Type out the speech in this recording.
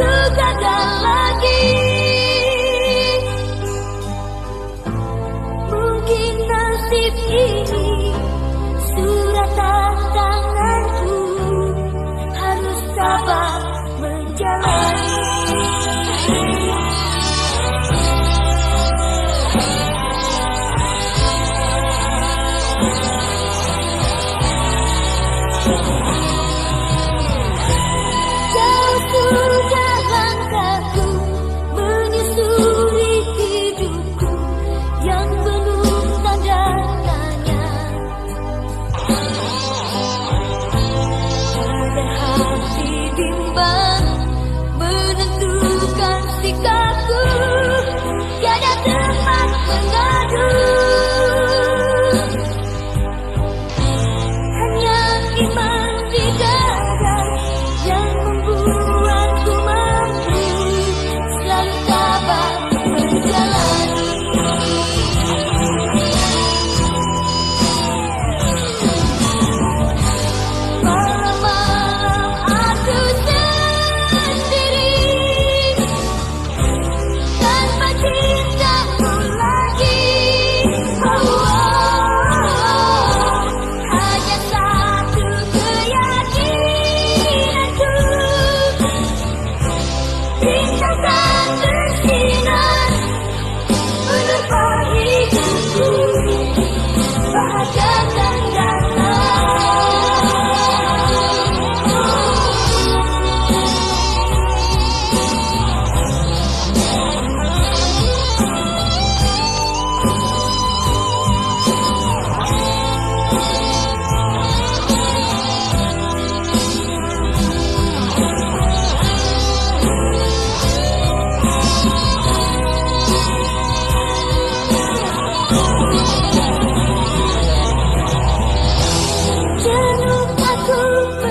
gagal lagi. Mungkin nasib ini surat tantanganku, harus sabar menjalani. Jauh sudah langkahku menyusuri hidupku yang penuh tanda tanya. Dan hati bimbang menentukan sikapku, tiada tempat mengadu. Hanya iman di dada yang membuatku mampu selalu sabar menjalani. Malam-malam aku sendiri tanpa cintamu lagi. Hanya satu keyakinanku, cinta tak bersinar menerpa hidupku, bahagia dan jenuh aku